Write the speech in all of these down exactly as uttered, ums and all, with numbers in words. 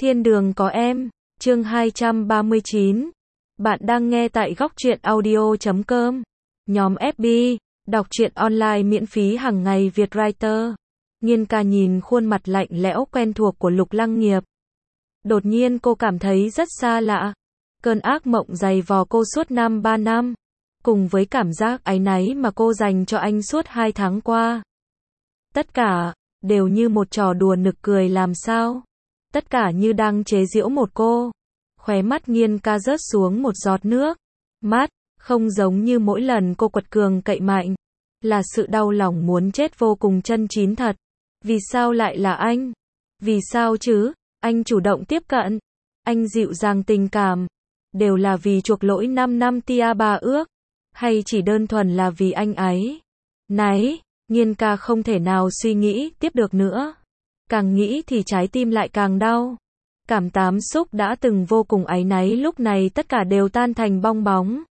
Thiên đường có em, chương hai trăm ba mươi chín. Bạn đang nghe tại góc truyện audio chấm com. Nhóm ép bê, đọc truyện online miễn phí hàng ngày Việt Writer. Nhiên ca nhìn khuôn mặt lạnh lẽo quen thuộc của Lục Lăng Nghiệp. Đột nhiên cô cảm thấy rất xa lạ. Cơn ác mộng dày vò cô suốt năm ba năm. Cùng với cảm giác áy náy mà cô dành cho anh suốt hai tháng qua. Tất cả, đều như một trò đùa nực cười làm sao. Tất cả như đang chế giễu một cô. Khóe mắt Nhiên ca rớt xuống một giọt nước. Mắt, không giống như mỗi lần cô quật cường cậy mạnh. Là sự đau lòng muốn chết vô cùng chân chín thật. Vì sao lại là anh? Vì sao chứ? Anh chủ động tiếp cận. Anh dịu dàng tình cảm. Đều là vì chuộc lỗi năm năm tia ba ước. Hay chỉ đơn thuần là vì anh ấy? Náy, Nhiên ca không thể nào suy nghĩ tiếp được nữa. Càng nghĩ thì trái tim lại càng đau. Cảm tám xúc đã từng vô cùng áy náy lúc này tất cả đều tan thành bong bóng.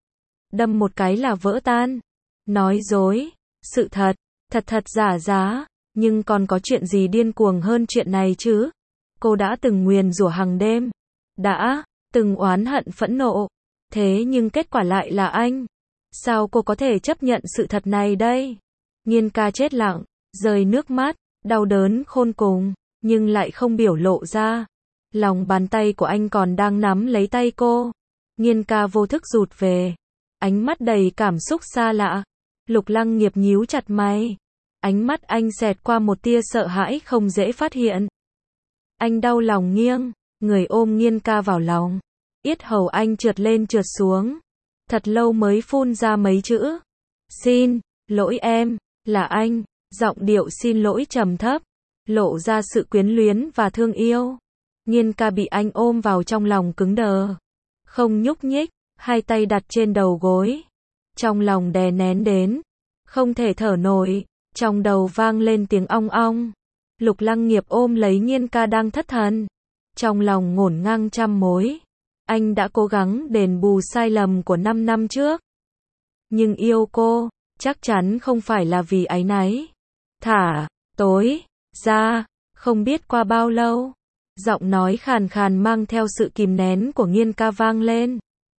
Đâm một cái là vỡ tan. Nói dối, sự thật, thật thật giả giá, nhưng còn có chuyện gì điên cuồng hơn chuyện này chứ? Cô đã từng nguyền rủa hàng đêm, đã từng oán hận phẫn nộ, thế nhưng kết quả lại là anh. Sao cô có thể chấp nhận sự thật này đây? Nhiên ca chết lặng, rơi nước mắt, đau đớn khôn cùng, nhưng lại không biểu lộ ra. Lòng bàn tay của anh còn đang nắm lấy tay cô. Nhiên ca vô thức rụt về. Ánh mắt đầy cảm xúc xa lạ. Lục Lăng Nghiệp nhíu chặt mày. Ánh mắt anh xẹt qua một tia sợ hãi không dễ phát hiện. Anh đau lòng nghiêng, người ôm Nhiên ca vào lòng. Yết hầu anh trượt lên trượt xuống. Thật lâu mới phun ra mấy chữ. Xin lỗi em, là anh. Giọng điệu xin lỗi trầm thấp, lộ ra sự quyến luyến và thương yêu. Nhiên ca bị anh ôm vào trong lòng cứng đờ. Không nhúc nhích, hai tay đặt trên đầu gối. Trong lòng đè nén đến. Không thể thở nổi, trong đầu vang lên tiếng ong ong. Lục Lăng Nghiệp ôm lấy Nhiên ca đang thất thần. Trong lòng ngổn ngang trăm mối. Anh đã cố gắng đền bù sai lầm của năm năm trước. Nhưng yêu cô, chắc chắn không phải là vì áy náy. Thả, tối, ra, không biết qua bao lâu. Giọng nói khàn khàn mang theo sự kìm nén của Nhiên ca vang lên.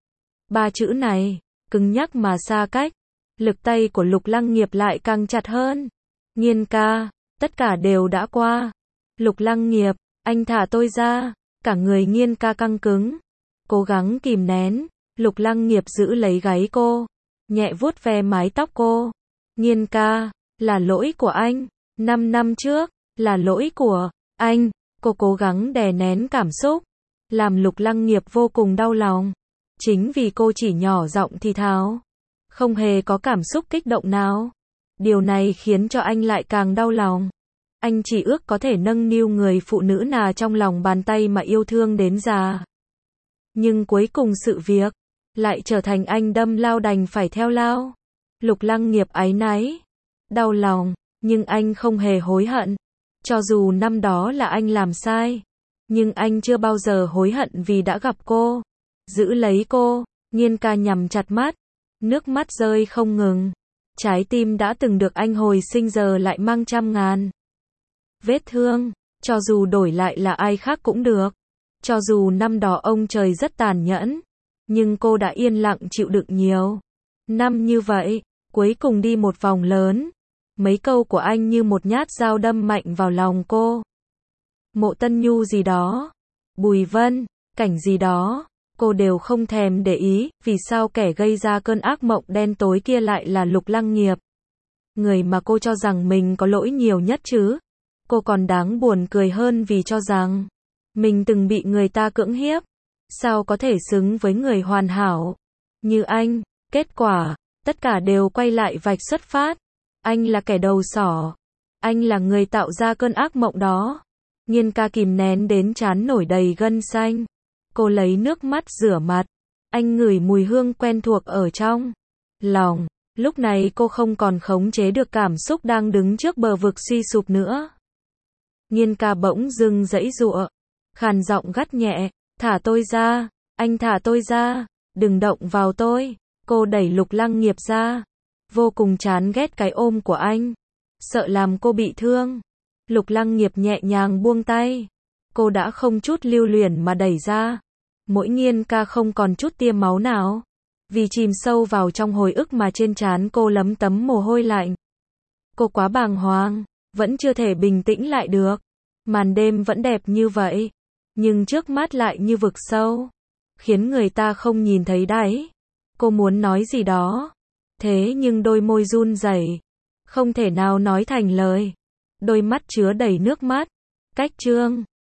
Ba chữ này, cứng nhắc mà xa cách. Lực tay của Lục Lăng Nghiệp lại càng chặt hơn. Nhiên ca, tất cả đều đã qua. Lục Lăng Nghiệp, anh thả tôi ra. Cả người Nhiên ca căng cứng. Cố gắng kìm nén. Lục Lăng Nghiệp giữ lấy gáy cô. Nhẹ vuốt ve mái tóc cô. Nhiên ca, là lỗi của anh. Năm năm trước, là lỗi của anh. Cô cố gắng đè nén cảm xúc. Làm Lục Lăng Nghiệp vô cùng đau lòng. Chính vì cô chỉ nhỏ giọng thì thào. Không hề có cảm xúc kích động nào. Điều này khiến cho anh lại càng đau lòng. Anh chỉ ước có thể nâng niu người phụ nữ nào trong lòng bàn tay mà yêu thương đến già. Nhưng cuối cùng sự việc lại trở thành anh đâm lao đành phải theo lao. Lục Lăng Nghiệp áy náy, đau lòng, nhưng anh không hề hối hận. Cho dù năm đó là anh làm sai, nhưng anh chưa bao giờ hối hận vì đã gặp cô, giữ lấy cô. Nhiên ca nhắm chặt mắt, nước mắt rơi không ngừng. Trái tim đã từng được anh hồi sinh giờ lại mang trăm ngàn vết thương. Cho dù đổi lại là ai khác cũng được. Cho dù năm đó ông trời rất tàn nhẫn, nhưng cô đã yên lặng chịu đựng nhiều năm như vậy. Cuối cùng đi một vòng lớn. Mấy câu của anh như một nhát dao đâm mạnh vào lòng cô. Mộ Tân Nhu gì đó, Bùi Vân, Cảnh gì đó, cô đều không thèm để ý. Vì sao kẻ gây ra cơn ác mộng đen tối kia lại là Lục Lăng Nghiệp? Người mà cô cho rằng mình có lỗi nhiều nhất chứ. Cô còn đáng buồn cười hơn vì cho rằng mình từng bị người ta cưỡng hiếp. Sao có thể xứng với người hoàn hảo như anh? Kết quả, tất cả đều quay lại vạch xuất phát. Anh là kẻ đầu sỏ. Anh là người tạo ra cơn ác mộng đó. Nhiên ca kìm nén đến trán nổi đầy gân xanh. Cô lấy nước mắt rửa mặt. Anh ngửi mùi hương quen thuộc ở trong lòng. Lúc này cô không còn khống chế được cảm xúc đang đứng trước bờ vực suy sụp nữa. Nhiên ca bỗng dưng giãy giụa, khàn giọng gắt nhẹ, thả tôi ra, anh thả tôi ra, đừng động vào tôi. Cô đẩy Lục Lăng Nghiệp ra, vô cùng chán ghét cái ôm của anh, sợ làm cô bị thương. Lục Lăng Nghiệp nhẹ nhàng buông tay. cô đã không chút lưu luyến mà đẩy ra. Mỗi nghiên ca không còn chút tia máu nào. Vì chìm sâu vào trong hồi ức mà trên trán cô lấm tấm mồ hôi lạnh. Cô quá bàng hoàng, vẫn chưa thể bình tĩnh lại được. Màn đêm vẫn đẹp như vậy, nhưng trước mắt lại như vực sâu, khiến người ta không nhìn thấy đáy. Cô muốn nói gì đó, thế nhưng đôi môi run rẩy, không thể nào nói thành lời. Đôi mắt chứa đầy nước mắt. Cách chương